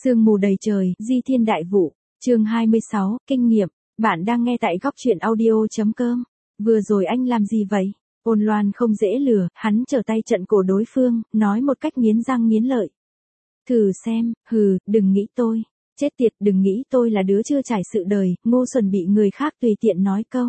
Sương mù đầy trời, di thiên đại vụ, chương 26, kinh nghiệm, bạn đang nghe tại góc truyện audio.com. Vừa rồi anh làm gì vậy? Ôn Loan không dễ lừa, hắn trở tay trận cổ đối phương, nói một cách nghiến răng nghiến lợi. Thử xem, đừng nghĩ tôi. Chết tiệt, đừng nghĩ tôi là đứa chưa trải sự đời, ngu xuẩn bị người khác tùy tiện nói câu.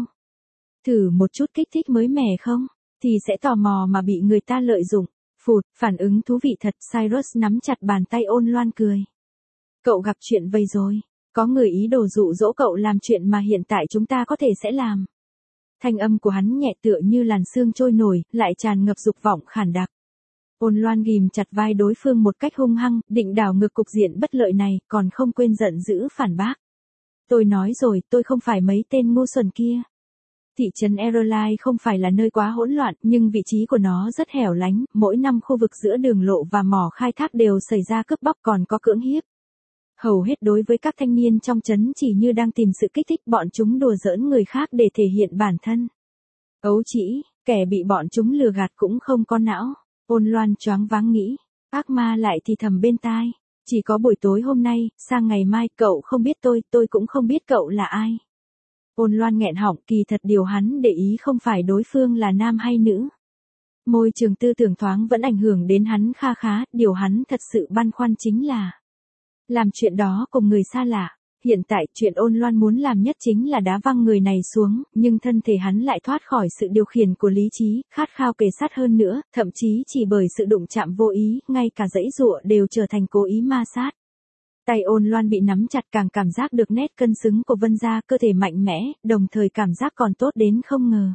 Thử một chút kích thích mới mẻ không? Thì sẽ tò mò mà bị người ta lợi dụng. Phụt, phản ứng thú vị thật, Cyrus nắm chặt bàn tay Ôn Loan cười. Cậu gặp chuyện vây rồi. Có người ý đồ dụ dỗ cậu làm chuyện mà hiện tại chúng ta có thể sẽ làm. Thanh âm của hắn nhẹ tựa như làn sương trôi nổi, lại tràn ngập dục vọng khản đặc. Ôn Loan ghim chặt vai đối phương một cách hung hăng, định đảo ngược cục diện bất lợi này, còn không quên giận dữ phản bác. Tôi nói rồi, tôi không phải mấy tên ngu xuẩn kia. Thị trấn Aeroline không phải là nơi quá hỗn loạn, nhưng vị trí của nó rất hẻo lánh, mỗi năm khu vực giữa đường lộ và mỏ khai thác đều xảy ra cướp bóc còn có cưỡng hiếp. Hầu hết đối với các thanh niên trong trấn chỉ như đang tìm sự kích thích, bọn chúng đùa giỡn người khác để thể hiện bản thân. Ấu trĩ, kẻ bị bọn chúng lừa gạt cũng không có não. Ôn Loan choáng váng nghĩ, ác ma lại thì thầm bên tai. Chỉ có buổi tối hôm nay, sang ngày mai cậu không biết tôi cũng không biết cậu là ai. Ôn Loan nghẹn họng, kỳ thật điều hắn để ý không phải đối phương là nam hay nữ. Môi trường tư tưởng thoáng vẫn ảnh hưởng đến hắn kha khá, điều hắn thật sự băn khoăn chính là làm chuyện đó cùng người xa lạ. Hiện tại chuyện Ôn Loan muốn làm nhất chính là đá văng người này xuống, nhưng thân thể hắn lại thoát khỏi sự điều khiển của lý trí, khát khao kề sát hơn nữa, thậm chí chỉ bởi sự đụng chạm vô ý, ngay cả giãy giụa đều trở thành cố ý ma sát. Tay Ôn Loan bị nắm chặt, càng cảm giác được nét cân xứng của Vân Gia, cơ thể mạnh mẽ, đồng thời cảm giác còn tốt đến không ngờ.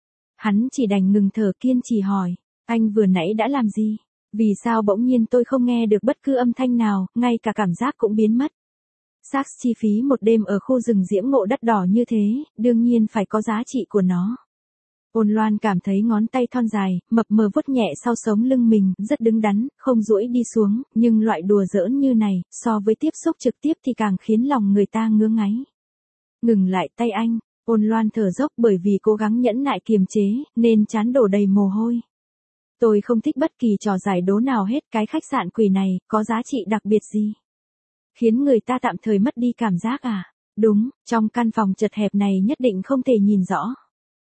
Hắn chỉ đành ngừng thở kiên trì hỏi, anh vừa nãy đã làm gì? Vì sao bỗng nhiên tôi không nghe được bất cứ âm thanh nào, ngay cả cảm giác cũng biến mất? Sax chi phí một đêm ở khu rừng diễm ngộ đắt đỏ như thế, đương nhiên phải có giá trị của nó. Ôn Loan cảm thấy ngón tay thon dài, mập mờ vuốt nhẹ sau sống lưng mình, rất đứng đắn, không duỗi đi xuống, nhưng loại đùa giỡn như này, so với tiếp xúc trực tiếp thì càng khiến lòng người ta ngứa ngáy. Ngừng lại tay anh, Ôn Loan thở dốc, bởi vì cố gắng nhẫn nại kiềm chế, nên trán đổ đầy mồ hôi. Tôi không thích bất kỳ trò giải đố nào hết, cái khách sạn quỷ này, có giá trị đặc biệt gì? Khiến người ta tạm thời mất đi cảm giác à? Đúng, trong căn phòng chật hẹp này nhất định không thể nhìn rõ.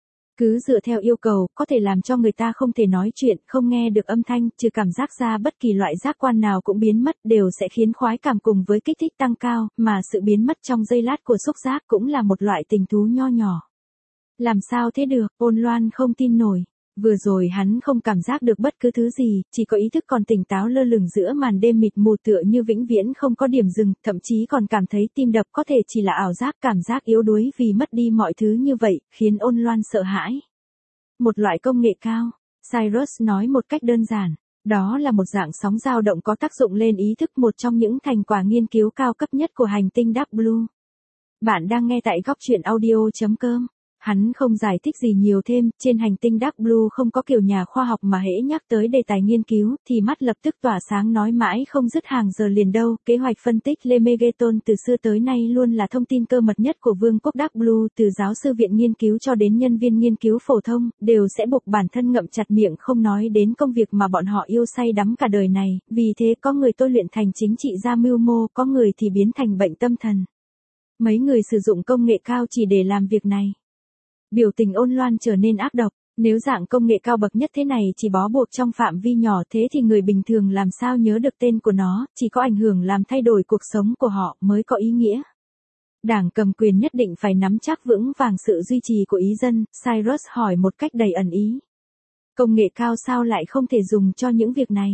Cứ dựa theo yêu cầu, có thể làm cho người ta không thể nói chuyện, không nghe được âm thanh, trừ cảm giác ra bất kỳ loại giác quan nào cũng biến mất, đều sẽ khiến khoái cảm cùng với kích thích tăng cao, mà sự biến mất trong giây lát của xúc giác cũng là một loại tình thú nho nhỏ. Làm sao thế được? Ôn Loan không tin nổi. Vừa rồi hắn không cảm giác được bất cứ thứ gì, chỉ có ý thức còn tỉnh táo lơ lửng giữa màn đêm mịt mù tựa như vĩnh viễn không có điểm dừng, thậm chí còn cảm thấy tim đập có thể chỉ là ảo giác, cảm giác yếu đuối vì mất đi mọi thứ như vậy, khiến Ôn Loan sợ hãi. Một loại công nghệ cao, Cyrus nói một cách đơn giản, đó là một dạng sóng dao động có tác dụng lên ý thức, một trong những thành quả nghiên cứu cao cấp nhất của hành tinh Dark Blue. Bạn đang nghe tại góc truyện audio.com. Hắn không giải thích gì nhiều thêm, trên hành tinh Dark Blue không có kiểu nhà khoa học mà hễ nhắc tới đề tài nghiên cứu, thì mắt lập tức tỏa sáng nói mãi không dứt hàng giờ liền đâu. Kế hoạch phân tích Lemegeton từ xưa tới nay luôn là thông tin cơ mật nhất của Vương quốc Dark Blue, từ giáo sư viện nghiên cứu cho đến nhân viên nghiên cứu phổ thông, đều sẽ buộc bản thân ngậm chặt miệng không nói đến công việc mà bọn họ yêu say đắm cả đời này, vì thế có người tôi luyện thành chính trị gia mưu mô, có người thì biến thành bệnh tâm thần. Mấy người sử dụng công nghệ cao chỉ để làm việc này. Biểu tình Ôn Loan trở nên ác độc, nếu dạng công nghệ cao bậc nhất thế này chỉ bó buộc trong phạm vi nhỏ, thế thì người bình thường làm sao nhớ được tên của nó, chỉ có ảnh hưởng làm thay đổi cuộc sống của họ mới có ý nghĩa. Đảng cầm quyền nhất định phải nắm chắc vững vàng sự duy trì của ý dân, Cyrus hỏi một cách đầy ẩn ý. Công nghệ cao sao lại không thể dùng cho những việc này?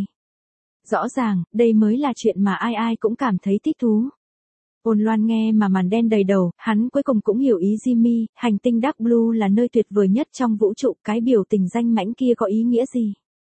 Rõ ràng, đây mới là chuyện mà ai ai cũng cảm thấy thích thú. Ôn Loan nghe mà màn đen đầy đầu, hắn cuối cùng cũng hiểu ý Jimmy, hành tinh Dark Blue là nơi tuyệt vời nhất trong vũ trụ, cái biểu tình danh mãnh kia có ý nghĩa gì?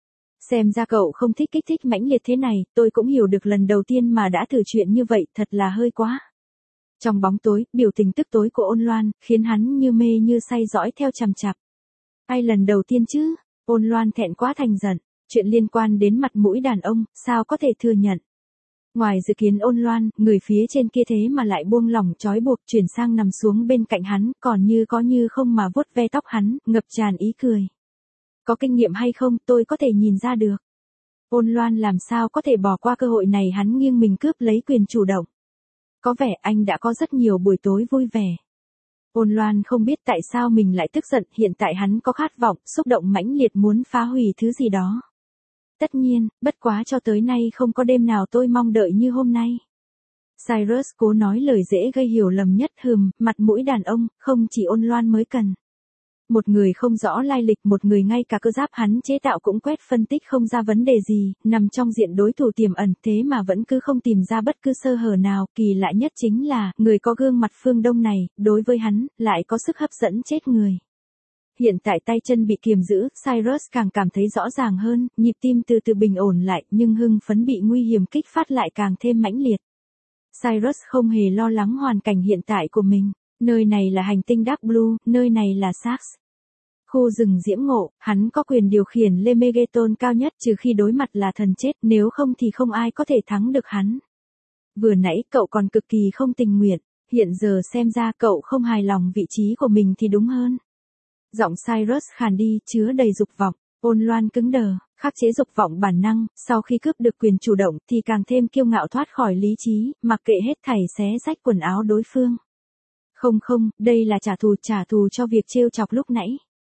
Xem ra cậu không thích kích thích mãnh liệt thế này, tôi cũng hiểu được lần đầu tiên mà đã thử chuyện như vậy, thật là hơi quá. Trong bóng tối, biểu tình tức tối của Ôn Loan, khiến hắn như mê như say dõi theo chằm chặp. Ai lần đầu tiên chứ? Ôn Loan thẹn quá thành giận, chuyện liên quan đến mặt mũi đàn ông, sao có thể thừa nhận? Ngoài dự kiến Ôn Loan, người phía trên kia thế mà lại buông lỏng trói buộc, chuyển sang nằm xuống bên cạnh hắn, còn như có như không mà vuốt ve tóc hắn, ngập tràn ý cười. Có kinh nghiệm hay không, tôi có thể nhìn ra được. Ôn Loan làm sao có thể bỏ qua cơ hội này, hắn nghiêng mình cướp lấy quyền chủ động. Có vẻ anh đã có rất nhiều buổi tối vui vẻ. Ôn Loan không biết tại sao mình lại tức giận, hiện tại hắn có khát vọng, xúc động mãnh liệt muốn phá hủy thứ gì đó. Tất nhiên, bất quá cho tới nay không có đêm nào tôi mong đợi như hôm nay. Cyrus cố nói lời dễ gây hiểu lầm nhất, mặt mũi đàn ông, không chỉ Ôn Loan mới cần. Một người không rõ lai lịch, một người ngay cả cơ giáp hắn chế tạo cũng quét phân tích không ra vấn đề gì, nằm trong diện đối thủ tiềm ẩn, thế mà vẫn cứ không tìm ra bất cứ sơ hở nào. Kỳ lạ nhất chính là, người có gương mặt phương Đông này, đối với hắn, lại có sức hấp dẫn chết người. Hiện tại tay chân bị kiềm giữ, Cyrus càng cảm thấy rõ ràng hơn, nhịp tim từ từ bình ổn lại, nhưng hưng phấn bị nguy hiểm kích phát lại càng thêm mãnh liệt. Cyrus không hề lo lắng hoàn cảnh hiện tại của mình. Nơi này là hành tinh Dark Blue, nơi này là Sax. Khu rừng diễm ngộ, hắn có quyền điều khiển Lemegeton cao nhất trừ khi đối mặt là thần chết, nếu không thì không ai có thể thắng được hắn. Vừa nãy cậu còn cực kỳ không tình nguyện, hiện giờ xem ra cậu không hài lòng vị trí của mình thì đúng hơn. Giọng Cyrus khàn đi, chứa đầy dục vọng. Ôn Loan cứng đờ, khắc chế dục vọng bản năng, sau khi cướp được quyền chủ động thì càng thêm kiêu ngạo thoát khỏi lý trí, mặc kệ hết thảy xé rách quần áo đối phương. Không, đây là trả thù cho việc trêu chọc lúc nãy.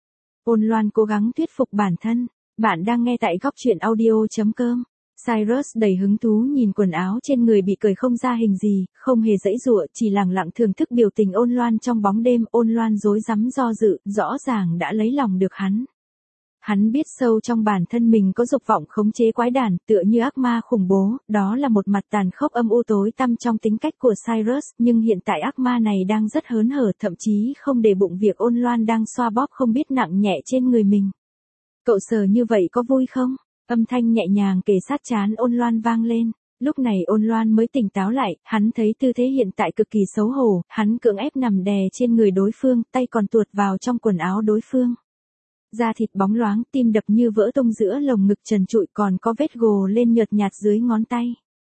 Ôn Loan cố gắng thuyết phục bản thân. Bạn đang nghe tại góc truyện audio.com. Cyrus đầy hứng thú nhìn quần áo trên người bị cởi không ra hình gì, không hề giãy giụa, chỉ lặng lặng thưởng thức biểu tình Ôn Loan trong bóng đêm. Ôn Loan rối rắm do dự, rõ ràng đã lấy lòng được hắn. Hắn biết sâu trong bản thân mình có dục vọng khống chế quái đản, tựa như ác ma khủng bố, đó là một mặt tàn khốc âm u tối tăm trong tính cách của Cyrus, nhưng hiện tại ác ma này đang rất hớn hở, thậm chí không để bụng việc Ôn Loan đang xoa bóp không biết nặng nhẹ trên người mình. Cậu sờ như vậy có vui không? Âm thanh nhẹ nhàng kề sát trán Ôn Loan vang lên. Lúc này Ôn Loan mới tỉnh táo lại, hắn thấy tư thế hiện tại cực kỳ xấu hổ, hắn cưỡng ép nằm đè trên người đối phương, tay còn tuột vào trong quần áo đối phương. Da thịt bóng loáng, tim đập như vỡ tung giữa lồng ngực trần trụi, còn có vết gồ lên nhợt nhạt dưới ngón tay.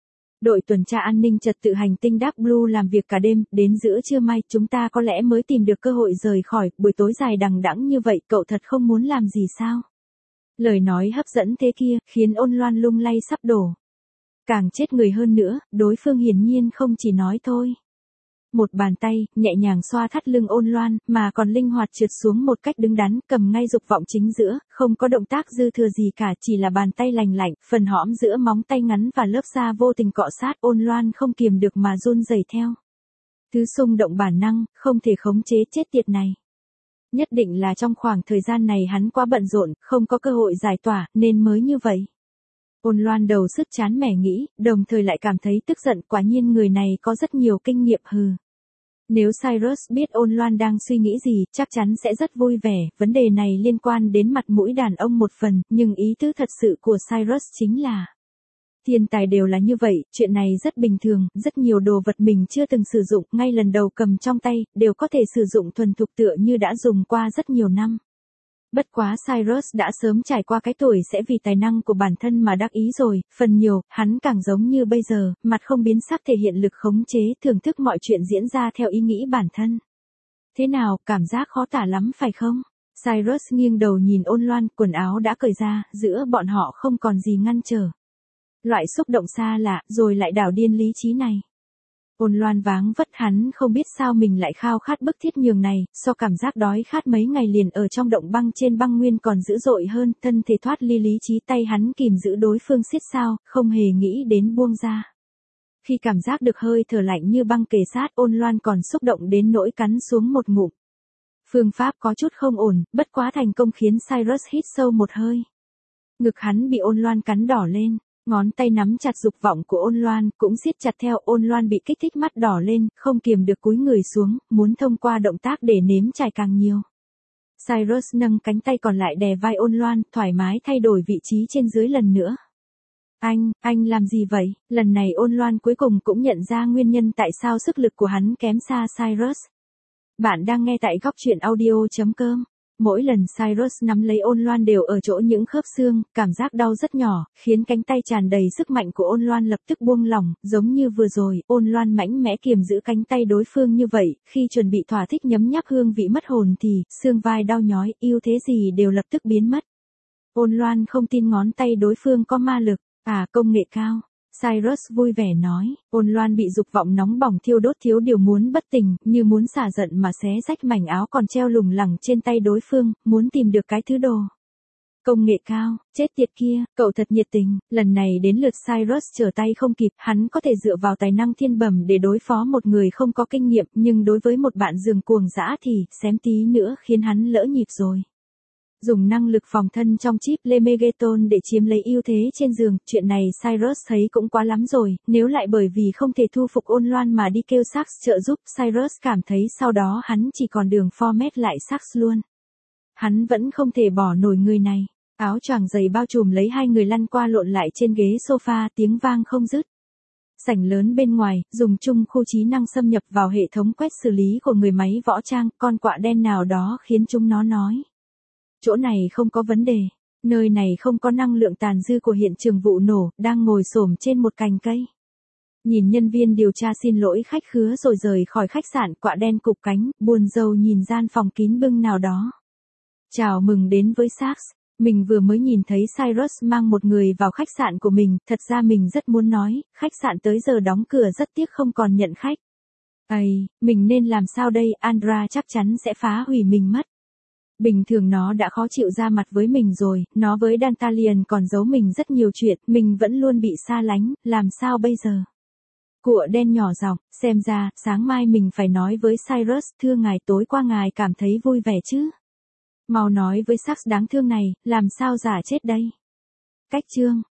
Đội tuần tra an ninh trật tự hành tinh Dark Blue làm việc cả đêm, đến giữa trưa mai chúng ta có lẽ mới tìm được cơ hội rời khỏi. Buổi tối dài đằng đẵng như vậy, cậu thật không muốn làm gì sao? Lời nói hấp dẫn thế kia, khiến Ôn Loan lung lay sắp đổ. Càng chết người hơn nữa, đối phương hiển nhiên không chỉ nói thôi. Một bàn tay, nhẹ nhàng xoa thắt lưng Ôn Loan, mà còn linh hoạt trượt xuống một cách đứng đắn, cầm ngay dục vọng chính giữa, không có động tác dư thừa gì cả, chỉ là bàn tay lành lạnh, phần hõm giữa móng tay ngắn và lớp da vô tình cọ sát. Ôn Loan không kiềm được mà run rẩy theo. Thứ xung động bản năng, không thể khống chế, chết tiệt này. Nhất định là trong khoảng thời gian này hắn quá bận rộn, không có cơ hội giải tỏa, nên mới như vậy. Ôn Loan đầu sứt chán mẻ nghĩ, đồng thời lại cảm thấy tức giận, quả nhiên người này có rất nhiều kinh nghiệm. Nếu Cyrus biết Ôn Loan đang suy nghĩ gì, chắc chắn sẽ rất vui vẻ. Vấn đề này liên quan đến mặt mũi đàn ông một phần, nhưng ý tứ thật sự của Cyrus chính là thiên tài đều là như vậy, chuyện này rất bình thường, rất nhiều đồ vật mình chưa từng sử dụng, ngay lần đầu cầm trong tay, đều có thể sử dụng thuần thục tựa như đã dùng qua rất nhiều năm. Bất quá Cyrus đã sớm trải qua cái tuổi sẽ vì tài năng của bản thân mà đắc ý rồi, phần nhiều, hắn càng giống như bây giờ, mặt không biến sắc thể hiện lực khống chế, thưởng thức mọi chuyện diễn ra theo ý nghĩ bản thân. Thế nào, cảm giác khó tả lắm phải không? Cyrus nghiêng đầu nhìn Ôn Loan, quần áo đã cởi ra, giữa bọn họ không còn gì ngăn trở. Loại xúc động xa lạ, rồi lại đảo điên lý trí này. Ôn Loan váng vất, hắn không biết sao mình lại khao khát bức thiết nhường này, so cảm giác đói khát mấy ngày liền ở trong động băng trên băng nguyên còn dữ dội hơn, thân thể thoát ly lý trí, tay hắn kìm giữ đối phương siết sao, không hề nghĩ đến buông ra. Khi cảm giác được hơi thở lạnh như băng kề sát, Ôn Loan còn xúc động đến nỗi cắn xuống một ngụm. Phương pháp có chút không ổn, bất quá thành công khiến Cyrus hít sâu một hơi. Ngực hắn bị Ôn Loan cắn đỏ lên. Ngón tay nắm chặt dục vọng của Ôn Loan, cũng siết chặt theo. Ôn Loan bị kích thích, mắt đỏ lên, không kiềm được cúi người xuống, muốn thông qua động tác để nếm trải càng nhiều. Cyrus nâng cánh tay còn lại đè vai Ôn Loan, thoải mái thay đổi vị trí trên dưới lần nữa. Anh làm gì vậy? Lần này Ôn Loan cuối cùng cũng nhận ra nguyên nhân tại sao sức lực của hắn kém xa Cyrus. Bạn đang nghe tại góc truyện audio.com. Mỗi lần Cyrus nắm lấy Ôn Loan đều ở chỗ những khớp xương, cảm giác đau rất nhỏ, khiến cánh tay tràn đầy sức mạnh của Ôn Loan lập tức buông lỏng, giống như vừa rồi, Ôn Loan mạnh mẽ kiềm giữ cánh tay đối phương như vậy, khi chuẩn bị thỏa thích nhấm nháp hương vị mất hồn thì, xương vai đau nhói, ưu thế gì đều lập tức biến mất. Ôn Loan không tin ngón tay đối phương có ma lực. À, công nghệ cao. Cyrus vui vẻ nói, Ôn Loan bị dục vọng nóng bỏng thiêu đốt thiếu điều muốn bất tỉnh, như muốn xả giận mà xé rách mảnh áo còn treo lủng lẳng trên tay đối phương, muốn tìm được cái thứ đồ. Công nghệ cao, chết tiệt kia, cậu thật nhiệt tình, lần này đến lượt Cyrus trở tay không kịp, hắn có thể dựa vào tài năng thiên bẩm để đối phó một người không có kinh nghiệm, nhưng đối với một bạn giường cuồng dã thì, xém tí nữa khiến hắn lỡ nhịp rồi. Dùng năng lực phòng thân trong chip Lemegeton để chiếm lấy ưu thế trên giường, chuyện này Cyrus thấy cũng quá lắm rồi, nếu lại bởi vì không thể thu phục Ôn Loan mà đi kêu Sax trợ giúp, Cyrus cảm thấy sau đó hắn chỉ còn đường format lại Sax luôn. Hắn vẫn không thể bỏ nổi người này. Áo choàng dày bao trùm lấy hai người lăn qua lộn lại trên ghế sofa, tiếng vang không dứt. Sảnh lớn bên ngoài, dùng chung khu trí năng xâm nhập vào hệ thống quét xử lý của người máy võ trang, con quạ đen nào đó khiến chúng nó nói. Chỗ này không có vấn đề. Nơi này không có năng lượng tàn dư của hiện trường vụ nổ, đang ngồi xổm trên một cành cây. Nhìn nhân viên điều tra xin lỗi khách khứa rồi rời khỏi khách sạn, quạ đen cụp cánh, buồn rầu nhìn gian phòng kín bưng nào đó. Chào mừng đến với Sax. Mình vừa mới nhìn thấy Cyrus mang một người vào khách sạn của mình, thật ra mình rất muốn nói, khách sạn tới giờ đóng cửa rất tiếc không còn nhận khách. Mình nên làm sao đây, Andra chắc chắn sẽ phá hủy mình mất. Bình thường nó đã khó chịu ra mặt với mình rồi, nó với Dantalion còn giấu mình rất nhiều chuyện, mình vẫn luôn bị xa lánh, làm sao bây giờ? Cụa đen nhỏ giọng, xem ra, sáng mai mình phải nói với Cyrus, thưa ngài tối qua ngài cảm thấy vui vẻ chứ? Mau nói với Sax đáng thương này, làm sao giả chết đây? Cách chương